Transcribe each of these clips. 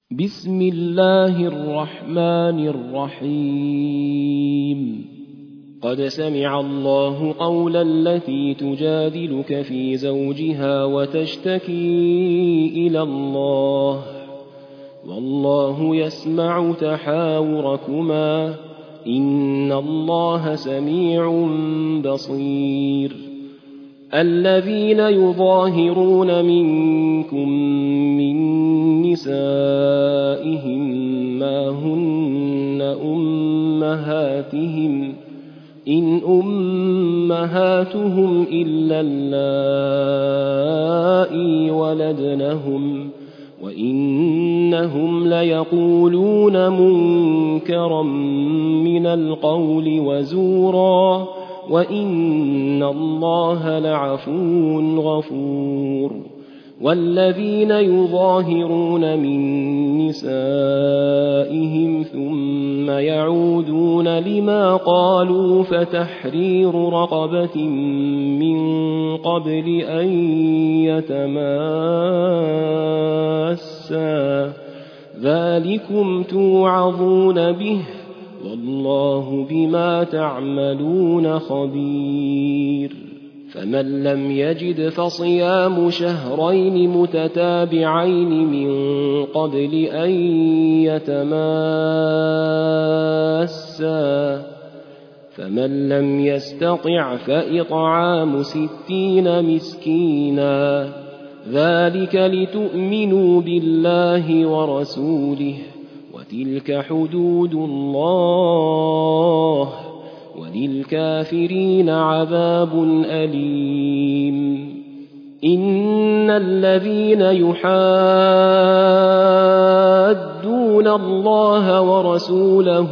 بسم الله الرحمن الرحيم قد سمع الله قول التي تجادلك في زوجها وتشتكي إلى الله والله يسمع تحاوركما إن الله سميع بصير الذين يظاهرون منكم من نسائهم ما هن أمهاتهم إن أمهاتهم إلا اللائي ولدنهم وإنهم ليقولون منكرا من القول وزورا وإن الله لعفو غفور والذين يظاهرون من نسائهم ثم يعودون لما قالوا فتحرير رقبة من قبل أن يتماسا ذلكم توعظون به والله بما تعملون خبير فمن لم يجد فصيام شهرين متتابعين من قبل أن يتماسا فمن لم يستطع فإطعام 60 مسكينا ذلك لتؤمنوا بالله ورسوله وتلك حدود الله وللكافرين عذاب أليم إن الذين يحادون الله ورسوله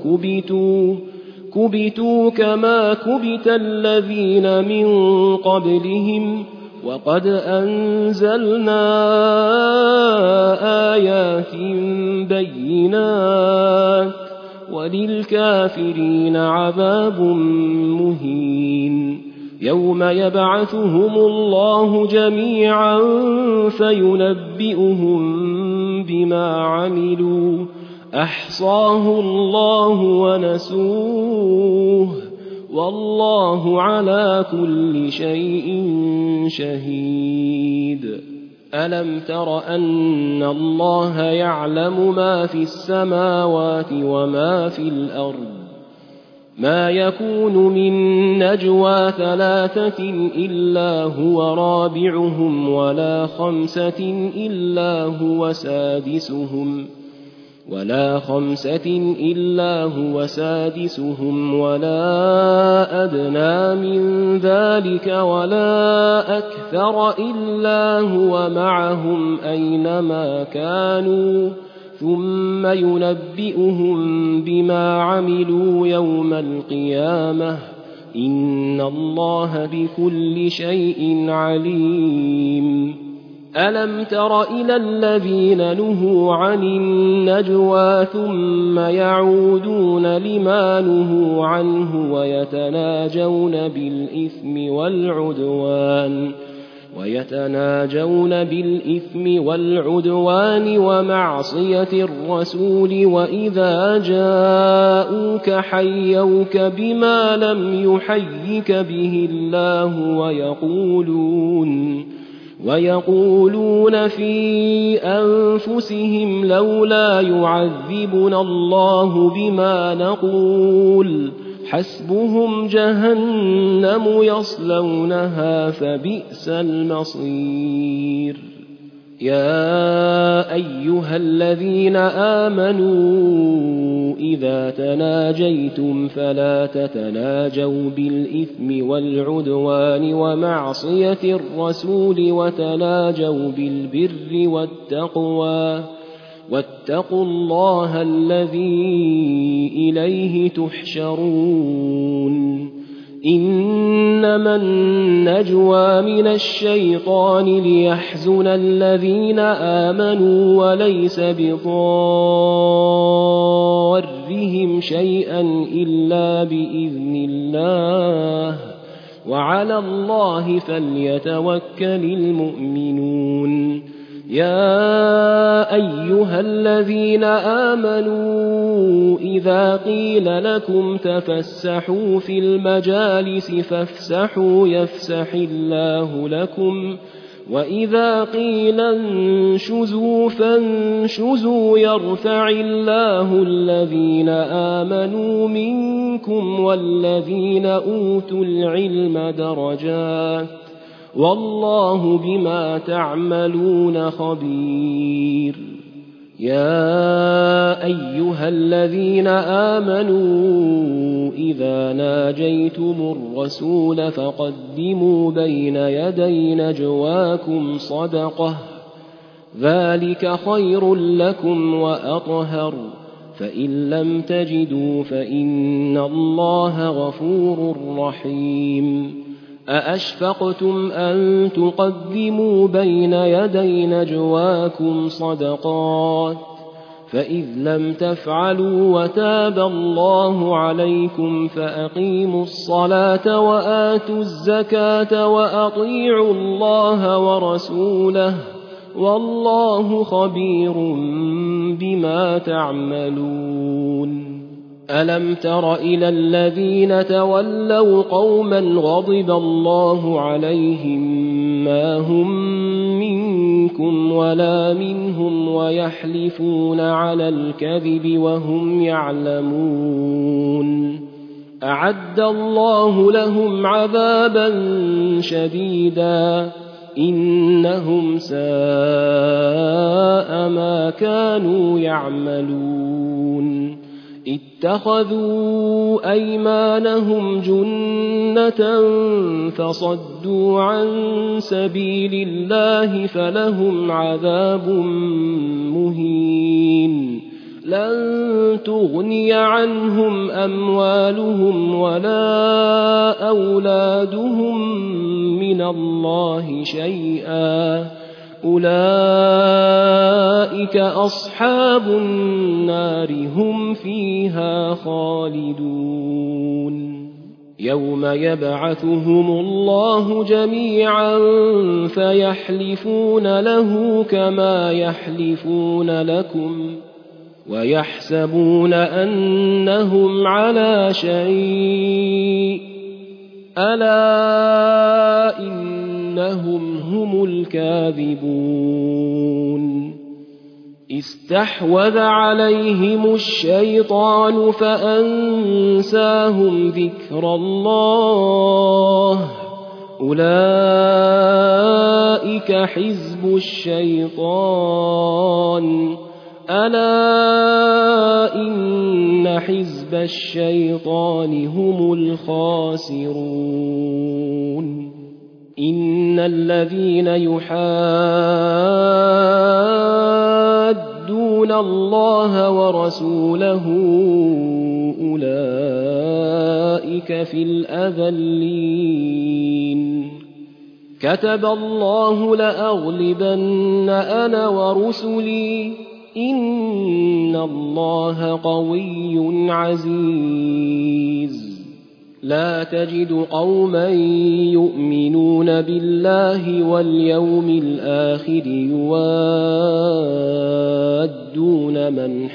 كبتوا كما كبت الذين من قبلهم وقد أنزلنا آيات بينات وللكافرين عذاب مهين يوم يبعثهم الله جميعا فينبئهم بما عملوا أحصاه الله ونسوه والله على كل شيء شهيد ألم تر أن الله يعلم ما في السماوات وما في الأرض ما يكون من نجوى 3 إلا هو رابعهم ولا 5 إلا هو سادسهم ولا أدنى من ذلك ولا أكثر إلا هو معهم أينما كانوا ثم ينبئهم بما عملوا يوم القيامة إن الله بكل شيء عليم ألم تر إلى الذين نهوا عن النجوى ثم يعودون لما نهوا عنه ويتناجون بالإثم والعدوان ومعصية الرسول وإذا جاءوك حيوك بما لم يحيك به الله ويقولون في أنفسهم لولا يعذبنا الله بما نقول حسبهم جهنم يصلونها فبئس المصير يا أيها الذين آمنوا إذا تناجيتم فلا تتناجوا بالإثم والعدوان ومعصية الرسول وتناجوا بالبر والتقوى واتقوا الله الذي إليه تحشرون إنما النجوى من الشيطان ليحزن الذين آمنوا وليس بضارهم شيئا إلا بإذن الله وعلى الله فليتوكل المؤمنون يا أيها الذين آمنوا إذا قيل لكم تفسحوا في المجالس فافسحوا يفسح الله لكم وإذا قيل انشزوا فانشزوا يرفع الله الذين آمنوا منكم والذين أوتوا العلم درجات والله بما تعملون خبير. يا أيها الذين آمنوا إذا ناجيتم الرسول فقدموا بين يدي نجواكم صدقة ذلك خير لكم وأطهر فإن لم تجدوا فإن الله غفور رحيم. أأشفقتم أن تقدموا بين يدي نجواكم صدقات فإذ لم تفعلوا وتاب الله عليكم فأقيموا الصلاة وآتوا الزكاة وأطيعوا الله ورسوله والله خبير بما تعملون. ألم تر إلى الذين تولوا قوما غضب الله عليهم ما هم منكم ولا منهم ويحلفون على الكذب وهم يعلمون أعد الله لهم عذابا شديدا إنهم ساء ما كانوا يعملون. اتخذوا أيمانهم جنة فصدوا عن سبيل الله فلهم عذاب مهين. لن تغني عنهم أموالهم ولا أولادهم من الله شيئا أولئك أصحاب النار هم فيها خالدون. يوم يبعثهم الله جميعا فيحلفون له كما يحلفون لكم ويحسبون أنهم على شيء ألا إنهم هم الكاذبون. استحوذ عليهم الشيطان فأنساهم ذكر الله أولئك حزب الشيطان ألا إن حزب الشيطان هم الخاسرون. إن الذين يحادون الله ورسوله أولئك في الأذلين. كتب الله لأغلبن أنا ورسلي إن الله قوي عزيز. لا تجد قوما يؤمنون بالله واليوم الآخر يوادون من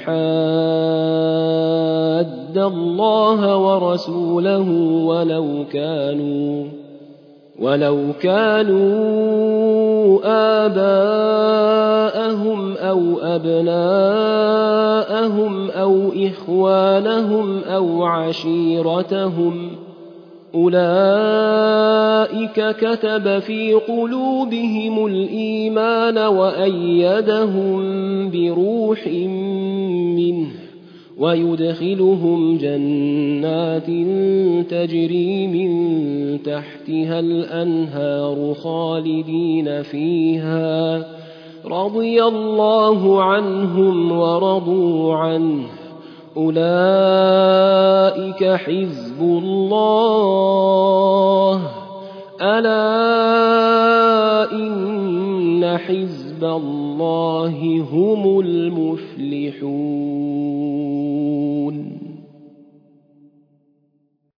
حاد الله ورسوله ولو كانوا آباءهم أو أبناءهم أو إخوانهم أو عشيرتهم أولئك كتب في قلوبهم الإيمان وأيدهم بروح منه ويدخلهم جنات تجري من تحتها الأنهار خالدين فيها رضي الله عنهم ورضوا عنه أولئك حزب الله ألا إن حزب الله هم المفلحون.